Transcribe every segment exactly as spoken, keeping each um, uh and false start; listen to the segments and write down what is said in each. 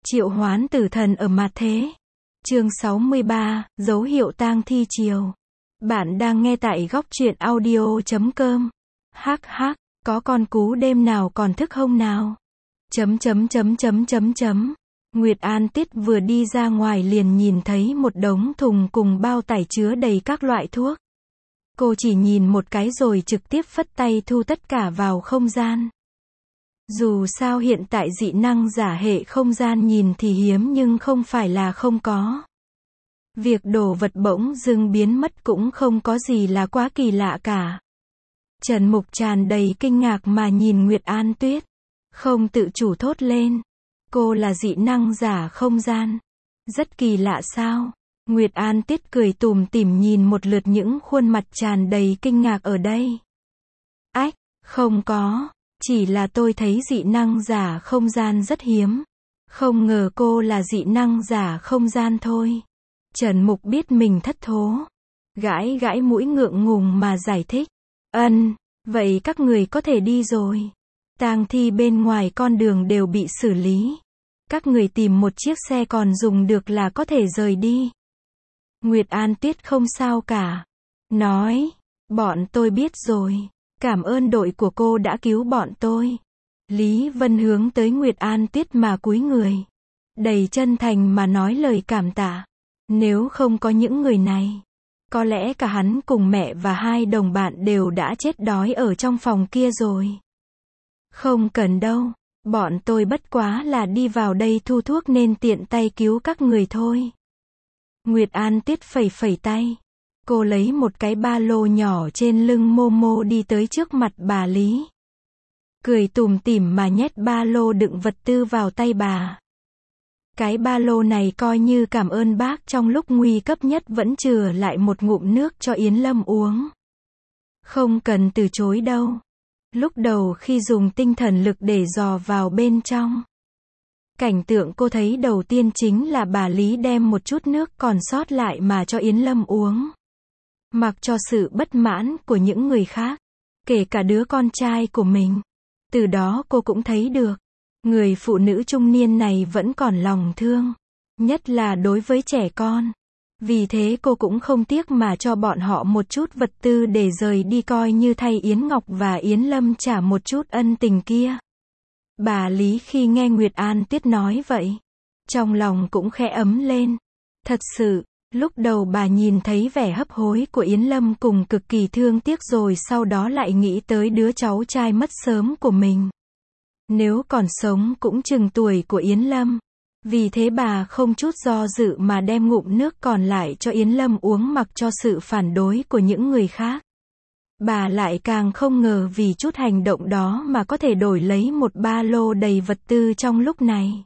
Triệu hoán tử thần ở mặt thế. Chương sáu mươi ba, dấu hiệu tang thi chiều. Bạn đang nghe tại góc truyện audio chấm com. Hắc hắc, có con cú đêm nào còn thức không nào? Chấm chấm chấm chấm chấm chấm. Nguyệt An Tiết vừa đi ra ngoài liền nhìn thấy một đống thùng cùng bao tải chứa đầy các loại thuốc. Cô chỉ nhìn một cái rồi trực tiếp phất tay thu tất cả vào không gian. Dù sao hiện tại dị năng giả hệ không gian nhìn thì hiếm nhưng không phải là không có. Việc đồ vật bỗng dưng biến mất cũng không có gì là quá kỳ lạ cả. Trần Mục tràn đầy kinh ngạc mà nhìn Nguyệt An Tuyết. Không tự chủ thốt lên. Cô là dị năng giả không gian. Rất kỳ lạ sao? Nguyệt An Tiết cười tủm tỉm nhìn một lượt những khuôn mặt tràn đầy kinh ngạc ở đây. Ách, không có. Chỉ là tôi thấy dị năng giả không gian rất hiếm. Không ngờ cô là dị năng giả không gian thôi. Trần Mục biết mình thất thố. Gãi gãi mũi ngượng ngùng mà giải thích. Ân, vậy các người có thể đi rồi. Tang thi bên ngoài con đường đều bị xử lý. Các người tìm một chiếc xe còn dùng được là có thể rời đi. Nguyệt An Tuyết không sao cả. Nói, bọn tôi biết rồi. Cảm ơn đội của cô đã cứu bọn tôi. Lý Vân hướng tới Nguyệt An Tuyết mà cúi người. Đầy chân thành mà nói lời cảm tạ. Nếu không có những người này, có lẽ cả hắn cùng mẹ và hai đồng bạn đều đã chết đói ở trong phòng kia rồi. Không cần đâu. Bọn tôi bất quá là đi vào đây thu thuốc nên tiện tay cứu các người thôi. Nguyệt An Tuyết phẩy phẩy tay. Cô lấy một cái ba lô nhỏ trên lưng Momo đi tới trước mặt bà Lý. Cười tủm tỉm mà nhét ba lô đựng vật tư vào tay bà. Cái ba lô này coi như cảm ơn bác trong lúc nguy cấp nhất vẫn chừa lại một ngụm nước cho Yến Lâm uống. Không cần từ chối đâu. Lúc đầu khi dùng tinh thần lực để dò vào bên trong, cảnh tượng cô thấy đầu tiên chính là bà Lý đem một chút nước còn sót lại mà cho Yến Lâm uống. Mặc cho sự bất mãn của những người khác, kể cả đứa con trai của mình. Từ đó cô cũng thấy được, người phụ nữ trung niên này vẫn còn lòng thương, nhất là đối với trẻ con. Vì thế cô cũng không tiếc mà cho bọn họ một chút vật tư để rời đi coi như thay Yến Ngọc và Yến Lâm trả một chút ân tình kia. Bà Lý khi nghe Nguyệt An Tuyết nói vậy, trong lòng cũng khẽ ấm lên. Thật sự, lúc đầu bà nhìn thấy vẻ hấp hối của Yến Lâm cùng cực kỳ thương tiếc rồi sau đó lại nghĩ tới đứa cháu trai mất sớm của mình. Nếu còn sống cũng chừng tuổi của Yến Lâm. Vì thế bà không chút do dự mà đem ngụm nước còn lại cho Yến Lâm uống mặc cho sự phản đối của những người khác. Bà lại càng không ngờ vì chút hành động đó mà có thể đổi lấy một ba lô đầy vật tư trong lúc này.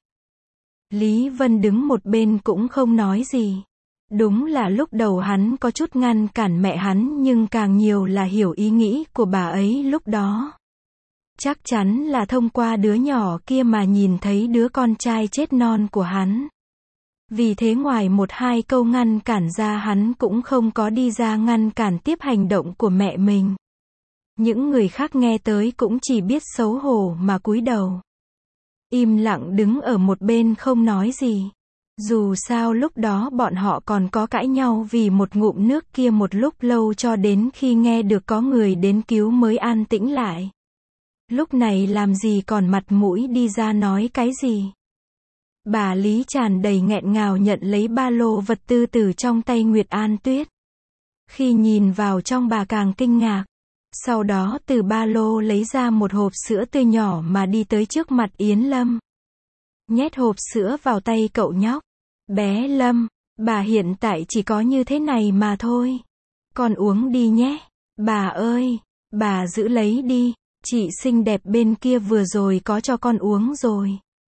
Lý Vân đứng một bên cũng không nói gì. Đúng là lúc đầu hắn có chút ngăn cản mẹ hắn nhưng càng nhiều là hiểu ý nghĩ của bà ấy lúc đó. Chắc chắn là thông qua đứa nhỏ kia mà nhìn thấy đứa con trai chết non của hắn. Vì thế ngoài một hai câu ngăn cản ra hắn cũng không có đi ra ngăn cản tiếp hành động của mẹ mình. Những người khác nghe tới cũng chỉ biết xấu hổ mà cúi đầu. Im lặng đứng ở một bên không nói gì. Dù sao lúc đó bọn họ còn có cãi nhau vì một ngụm nước kia một lúc lâu cho đến khi nghe được có người đến cứu mới an tĩnh lại. Lúc này làm gì còn mặt mũi đi ra nói cái gì. Bà Lý tràn đầy nghẹn ngào nhận lấy ba lô vật tư từ trong tay Nguyệt An Tuyết. Khi nhìn vào trong bà càng kinh ngạc. Sau đó từ ba lô lấy ra một hộp sữa tươi nhỏ mà đi tới trước mặt Yến Lâm. Nhét hộp sữa vào tay cậu nhóc. Bé Lâm, bà hiện tại chỉ có như thế này mà thôi. Con uống đi nhé. Bà ơi, bà giữ lấy đi. Chị xinh đẹp bên kia vừa rồi có cho con uống rồi.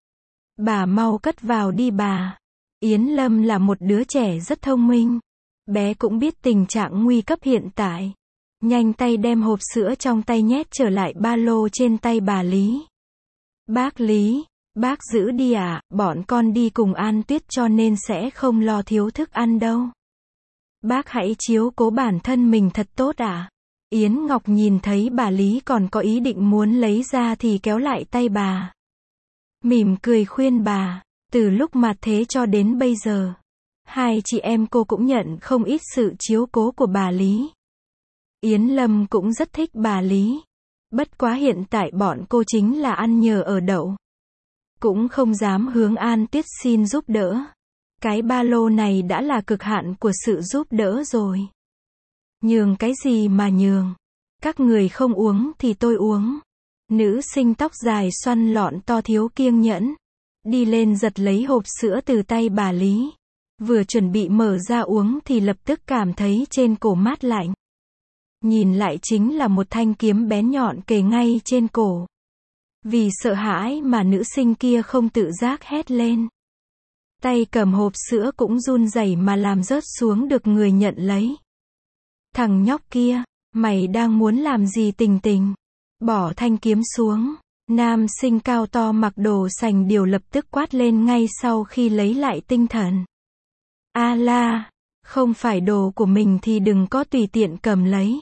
Bà mau cất vào đi bà. Yến Lâm là một đứa trẻ rất thông minh. Bé cũng biết tình trạng nguy cấp hiện tại. Nhanh tay đem hộp sữa trong tay nhét trở lại ba lô trên tay bà Lý. Bác Lý, bác giữ đi ạ, à, bọn con đi cùng An Tuyết cho nên sẽ không lo thiếu thức ăn đâu. Bác hãy chiếu cố bản thân mình thật tốt ạ. À. Yến Ngọc nhìn thấy bà Lý còn có ý định muốn lấy ra thì kéo lại tay bà. Mỉm cười khuyên bà, Từ lúc mà thế cho đến bây giờ, hai chị em cô cũng nhận không ít sự chiếu cố của bà Lý. Yến Lâm cũng rất thích bà Lý. Bất quá hiện tại bọn cô chính là ăn nhờ ở đậu. Cũng không dám hướng An Tuyết xin giúp đỡ. Cái ba lô này đã là cực hạn của sự giúp đỡ rồi. Nhường cái gì mà nhường. Các người không uống thì tôi uống. Nữ sinh tóc dài xoăn lọn to thiếu kiêng nhẫn. Đi lên giật lấy hộp sữa từ tay bà Lý. Vừa chuẩn bị mở ra uống thì lập tức cảm thấy trên cổ mát lạnh. Nhìn lại chính là một thanh kiếm bén nhọn kề ngay trên cổ. Vì sợ hãi mà nữ sinh kia không tự giác hét lên. Tay cầm hộp sữa cũng run rẩy mà làm rớt xuống được người nhận lấy. Thằng nhóc kia, mày đang muốn làm gì Tình Tình? Bỏ thanh kiếm xuống. Nam sinh cao to mặc đồ sành điệu lập tức quát lên ngay sau khi lấy lại tinh thần. A la, không phải đồ của mình thì đừng có tùy tiện cầm lấy.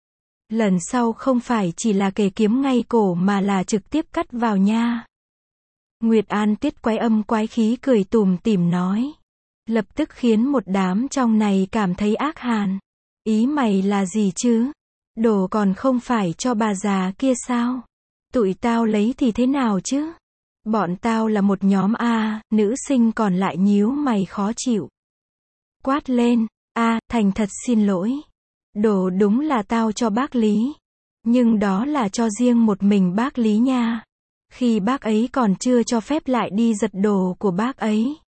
Lần sau không phải chỉ là kề kiếm ngay cổ mà là trực tiếp cắt vào nha. Nguyệt An Tuyết quái âm quái khí cười tủm tỉm nói. Lập tức khiến một đám trong này cảm thấy ác hàn. Ý mày là gì chứ? Đồ còn không phải cho bà già kia sao? Tụi tao lấy thì thế nào chứ? Bọn tao là một nhóm A, nữ sinh còn lại nhíu mày khó chịu. Quát lên, A, thành thật xin lỗi. Đồ đúng là tao cho bác Lý. Nhưng đó là cho riêng một mình bác Lý nha. Khi bác ấy còn chưa cho phép lại đi giật đồ của bác ấy.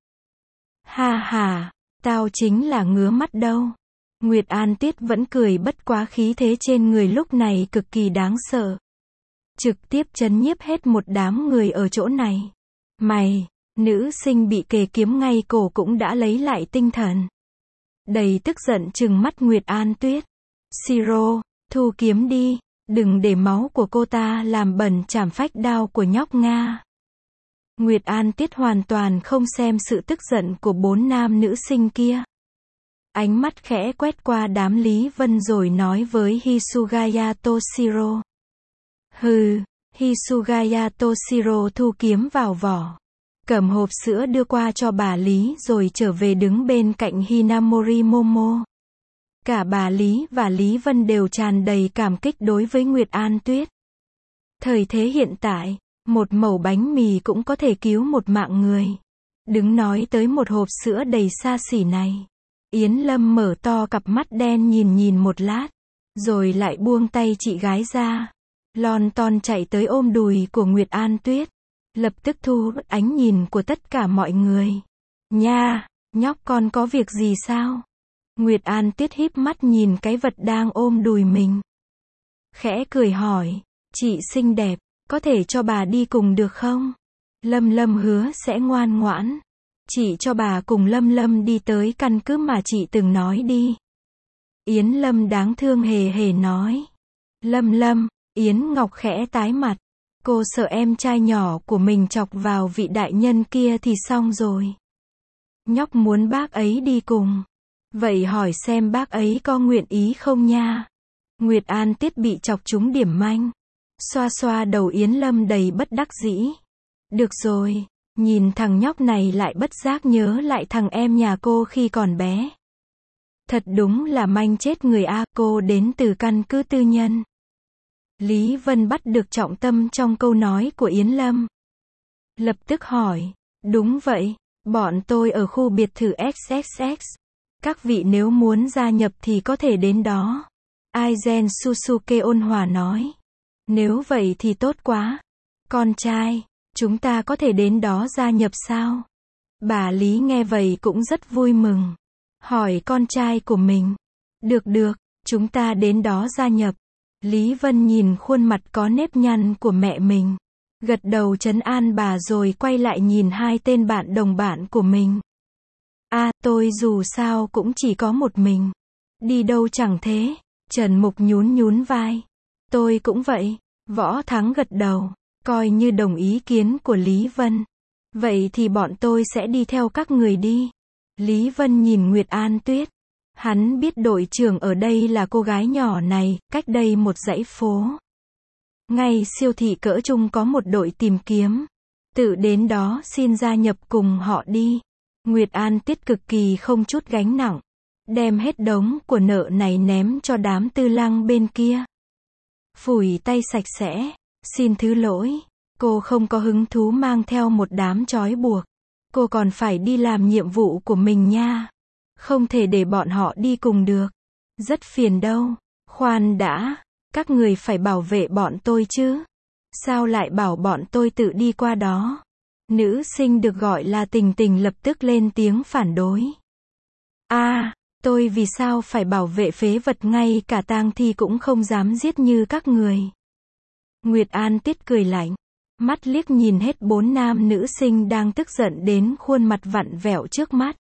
Ha ha, tao chính là ngứa mắt đâu. Nguyệt An Tuyết vẫn cười bất quá khí thế trên người lúc này cực kỳ đáng sợ. Trực tiếp trấn nhiếp hết một đám người ở chỗ này. Mày, nữ sinh bị kề kiếm ngay cổ cũng đã lấy lại tinh thần. Đầy tức giận trừng mắt Nguyệt An Tuyết. Siro, thu kiếm đi, đừng để máu của cô ta làm bẩn chảm phách đao của nhóc Nga. Nguyệt An Tuyết hoàn toàn không xem sự tức giận của bốn nam nữ sinh kia. Ánh mắt khẽ quét qua đám Lý Vân rồi nói với Hisugaya Toshiro. Hừ, Hisugaya Toshiro thu kiếm vào vỏ. Cầm hộp sữa đưa qua cho bà Lý rồi trở về đứng bên cạnh Hinamori Momo. Cả bà Lý và Lý Vân đều tràn đầy cảm kích đối với Nguyệt An Tuyết. Thời thế hiện tại, một mẩu bánh mì cũng có thể cứu một mạng người. Đừng nói tới một hộp sữa đầy xa xỉ này. Yến Lâm mở to cặp mắt đen nhìn nhìn một lát, rồi lại buông tay chị gái ra. Lon ton chạy tới ôm đùi của Nguyệt An Tuyết. Lập tức thu hút ánh nhìn của tất cả mọi người. Nha, nhóc con có việc gì sao? Nguyệt An Tuyết híp mắt nhìn cái vật đang ôm đùi mình. Khẽ cười hỏi, chị xinh đẹp, có thể cho bà đi cùng được không? Lâm Lâm hứa sẽ ngoan ngoãn. Chị cho bà cùng Lâm Lâm đi tới căn cứ mà chị từng nói đi. Yến Lâm đáng thương hề hề nói. Lâm Lâm, Yến Ngọc khẽ tái mặt. Cô sợ em trai nhỏ của mình chọc vào vị đại nhân kia thì xong rồi. Nhóc muốn bác ấy đi cùng. Vậy hỏi xem bác ấy có nguyện ý không nha. Nguyệt An Tuyết bị chọc trúng điểm manh. Xoa xoa đầu Yến Lâm đầy bất đắc dĩ. Được rồi, nhìn thằng nhóc này lại bất giác nhớ lại thằng em nhà cô khi còn bé. Thật đúng là manh chết người a. Cô đến từ căn cứ tư nhân. Lý Vân bắt được trọng tâm trong câu nói của Yến Lâm. Lập tức hỏi, đúng vậy, bọn tôi ở khu biệt thự ích ích ích. Các vị nếu muốn gia nhập thì có thể đến đó. Aizen Susuke ôn hòa nói. Nếu vậy thì tốt quá. Con trai, chúng ta có thể đến đó gia nhập sao? Bà Lý nghe vậy cũng rất vui mừng. Hỏi con trai của mình. Được được, chúng ta đến đó gia nhập. Lý Vân nhìn khuôn mặt có nếp nhăn của mẹ mình. Gật đầu trấn an bà rồi quay lại nhìn hai tên bạn đồng bạn của mình. À, tôi dù sao cũng chỉ có một mình. Đi đâu chẳng thế. Trần Mục nhún nhún vai. Tôi cũng vậy. Võ Thắng gật đầu. Coi như đồng ý kiến của Lý Vân. Vậy thì bọn tôi sẽ đi theo các người đi. Lý Vân nhìn Nguyệt An Tuyết. Hắn biết đội trưởng ở đây là cô gái nhỏ này, cách đây một dãy phố. Ngay siêu thị cỡ trung có một đội tìm kiếm. Tự đến đó xin gia nhập cùng họ đi. Nguyệt An Tiết cực kỳ không chút gánh nặng. Đem hết đống của nợ này ném cho đám tư lăng bên kia. Phủi tay sạch sẽ. Xin thứ lỗi. Cô không có hứng thú mang theo một đám trói buộc. Cô còn phải đi làm nhiệm vụ của mình nha. Không thể để bọn họ đi cùng được. Rất phiền đâu. Khoan đã. Các người phải bảo vệ bọn tôi chứ. Sao lại bảo bọn tôi tự đi qua đó? Nữ sinh được gọi là Tình Tình lập tức lên tiếng phản đối. À, tôi vì sao phải bảo vệ phế vật, ngay cả tang thi cũng không dám giết như các người. Nguyệt An Tiết cười lạnh. Mắt liếc nhìn hết bốn nam nữ sinh đang tức giận đến khuôn mặt vặn vẹo trước mắt.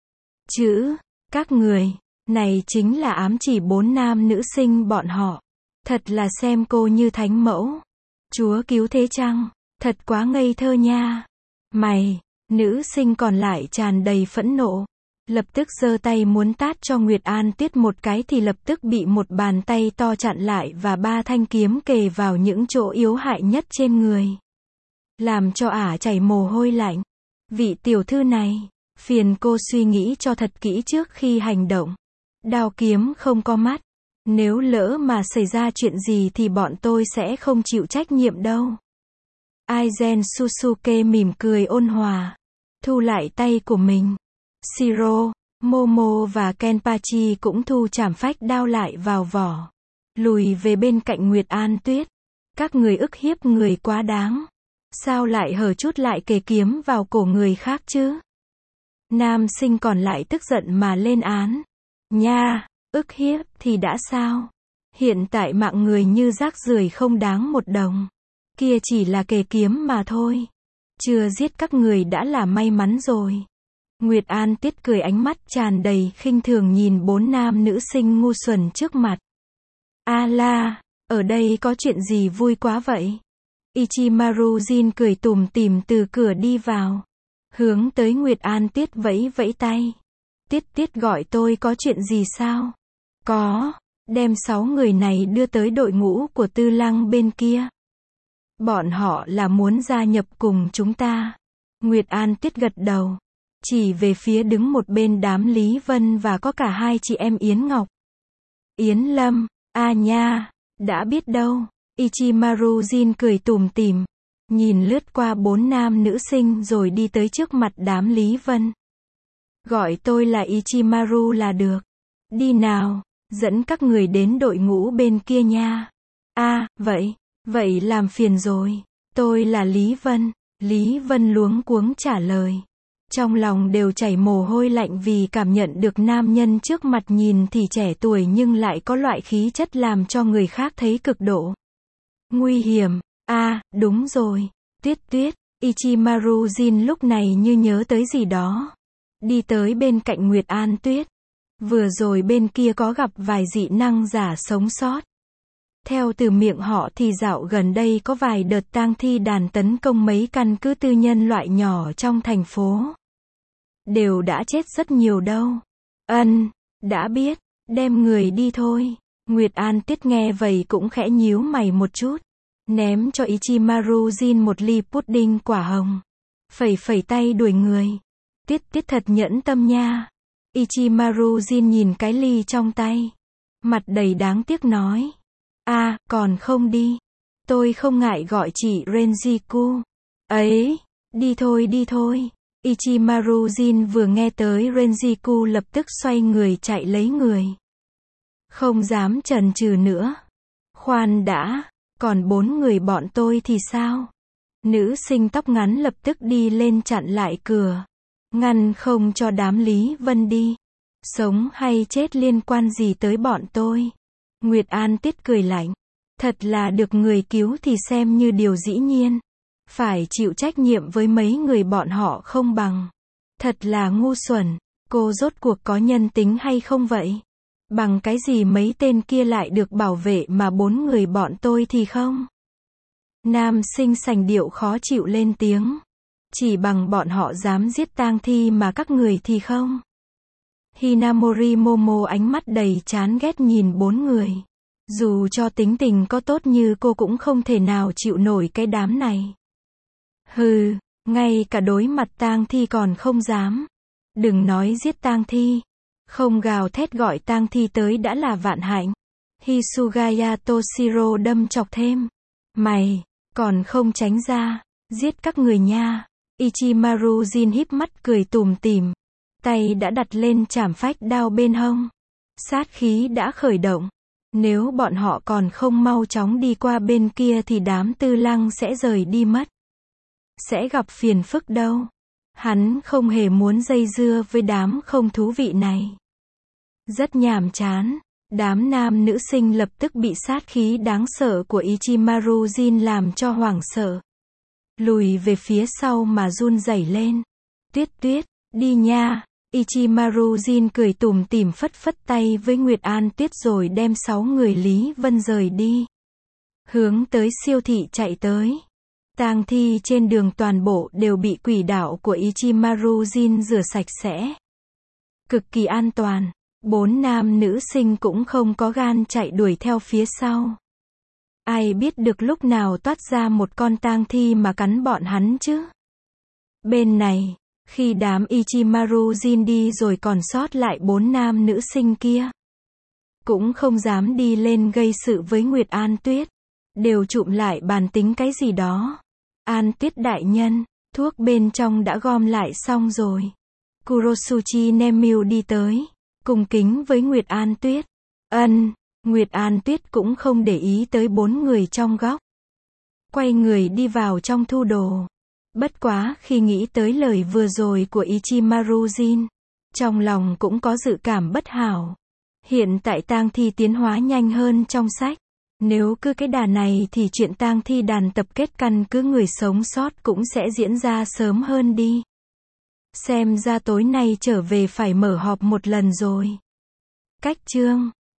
Chữ, các người, này chính là ám chỉ bốn nam nữ sinh bọn họ. Thật là xem cô như thánh mẫu. Chúa cứu thế chăng? Thật quá ngây thơ nha. Mày, nữ sinh còn lại tràn đầy phẫn nộ. Lập tức giơ tay muốn tát cho Nguyệt An Tiết một cái thì lập tức bị một bàn tay to chặn lại và ba thanh kiếm kề vào những chỗ yếu hại nhất trên người. Làm cho ả chảy mồ hôi lạnh. Vị tiểu thư này, phiền cô suy nghĩ cho thật kỹ trước khi hành động. Đao kiếm không có mắt. Nếu lỡ mà xảy ra chuyện gì thì bọn tôi sẽ không chịu trách nhiệm đâu. Aizen Susuke mỉm cười ôn hòa. Thu lại tay của mình. Shiro, Momo và Kenpachi cũng thu trảm phách đao lại vào vỏ. Lùi về bên cạnh Nguyệt An Tuyết. Các người ức hiếp người quá đáng. Sao lại hở chút lại kề kiếm vào cổ người khác chứ? Nam sinh còn lại tức giận mà lên án. Nha, ức hiếp thì đã sao? Hiện tại mạng người như rác rưởi không đáng một đồng. Kia chỉ là kề kiếm mà thôi. Chưa giết các người đã là may mắn rồi. Nguyệt An Tiết cười, ánh mắt tràn đầy khinh thường nhìn bốn nam nữ sinh ngu xuẩn trước mặt. A la, ở đây có chuyện gì vui quá vậy? Ichimaru Jin cười tủm tỉm từ cửa đi vào. Hướng tới Nguyệt An Tiết vẫy vẫy tay. Tiết Tiết gọi tôi có chuyện gì sao? Có, đem sáu người này đưa tới đội ngũ của tư lăng bên kia. Bọn họ là muốn gia nhập cùng chúng ta. Nguyệt An Tiết gật đầu. Chỉ về phía đứng một bên đám Lý Vân và có cả hai chị em Yến Ngọc. Yến Lâm, a nha, đã biết đâu. Ichimaru Jin cười tủm tỉm. Nhìn lướt qua bốn nam nữ sinh rồi đi tới trước mặt đám Lý Vân. Gọi tôi là Ichimaru là được. Đi nào, dẫn các người đến đội ngũ bên kia nha. À, vậy, vậy làm phiền rồi. Tôi là Lý Vân. Lý Vân luống cuống trả lời. Trong lòng đều chảy mồ hôi lạnh vì cảm nhận được nam nhân trước mặt nhìn thì trẻ tuổi nhưng lại có loại khí chất làm cho người khác thấy cực độ nguy hiểm. À, đúng rồi. Tuyết Tuyết, Ichimaru Jin lúc này như nhớ tới gì đó. Đi tới bên cạnh Nguyệt An Tuyết. Vừa rồi bên kia có gặp vài dị năng giả sống sót. Theo từ miệng họ thì dạo gần đây có vài đợt tang thi đàn tấn công mấy căn cứ tư nhân loại nhỏ trong thành phố. Đều đã chết rất nhiều đâu. Ân, đã biết, đem người đi thôi. Nguyệt An Tiết nghe vậy cũng khẽ nhíu mày một chút. Ném cho Ichimaru Jin một ly pudding quả hồng. Phẩy phẩy tay đuổi người. Tiết Tiết thật nhẫn tâm nha. Ichimaru Jin nhìn cái ly trong tay. Mặt đầy đáng tiếc nói. À, còn không đi. Tôi không ngại gọi chị Renjiku. Ấy, đi thôi đi thôi. Ichimaru Jin vừa nghe tới Renjiku lập tức xoay người chạy lấy người. Không dám chần chừ nữa. Khoan đã, còn bốn người bọn tôi thì sao? Nữ sinh tóc ngắn lập tức đi lên chặn lại cửa. Ngăn không cho đám Lý Vân đi. Sống hay chết liên quan gì tới bọn tôi? Nguyệt An Tiết cười lạnh. Thật là được người cứu thì xem như điều dĩ nhiên. Phải chịu trách nhiệm với mấy người bọn họ không bằng. Thật là ngu xuẩn. Cô rốt cuộc có nhân tính hay không vậy? Bằng cái gì mấy tên kia lại được bảo vệ mà bốn người bọn tôi thì không? Nam sinh sành điệu khó chịu lên tiếng. Chỉ bằng bọn họ dám giết tang thi mà các người thì không? Hinamori Momo ánh mắt đầy chán ghét nhìn bốn người. Dù cho tính tình có tốt như cô cũng không thể nào chịu nổi cái đám này. Hừ, ngay cả đối mặt tang thi còn không dám. Đừng nói giết tang thi. Không gào thét gọi tang thi tới đã là vạn hạnh. Hisugaya Toshiro đâm chọc thêm. Mày, còn không tránh ra, giết các người nha. Ichimaru Jin híp mắt cười tủm tỉm. Tay đã đặt lên chảm phách đao bên hông. Sát khí đã khởi động. Nếu bọn họ còn không mau chóng đi qua bên kia thì đám Tư Lăng sẽ rời đi mất. Sẽ gặp phiền phức đâu. Hắn không hề muốn dây dưa với đám không thú vị này. Rất nhàm chán. Đám nam nữ sinh lập tức bị sát khí đáng sợ của Ichimaru Jin làm cho hoảng sợ. Lùi về phía sau mà run rẩy lên. Tuyết Tuyết, đi nha. Ichimaru Jin cười tủm tỉm phất phất tay với Nguyệt An Tuyết rồi đem sáu người Lý Vân rời đi. Hướng tới siêu thị chạy tới. Tang thi trên đường toàn bộ đều bị quỷ đạo của Ichimaru Jin rửa sạch sẽ. Cực kỳ an toàn. Bốn nam nữ sinh cũng không có gan chạy đuổi theo phía sau. Ai biết được lúc nào toát ra một con tang thi mà cắn bọn hắn chứ. Bên này, khi đám Ichimaru Jin đi rồi còn sót lại bốn nam nữ sinh kia. Cũng không dám đi lên gây sự với Nguyệt An Tuyết. Đều chụm lại bàn tính cái gì đó. An Tuyết đại nhân, thuốc bên trong đã gom lại xong rồi. Kurosuchi Nemil đi tới. Cung kính với Nguyệt An Tuyết. Ân, Nguyệt An Tuyết cũng không để ý tới bốn người trong góc. Quay người đi vào trong thu đồ. Bất quá khi nghĩ tới lời vừa rồi của Ichimaru Jin, trong lòng cũng có dự cảm bất hảo. Hiện tại tang thi tiến hóa nhanh hơn trong sách. Nếu cứ cái đà này thì chuyện tang thi đàn tập kết căn cứ người sống sót cũng sẽ diễn ra sớm hơn đi. Xem ra tối nay trở về phải mở họp một lần rồi. Cách chương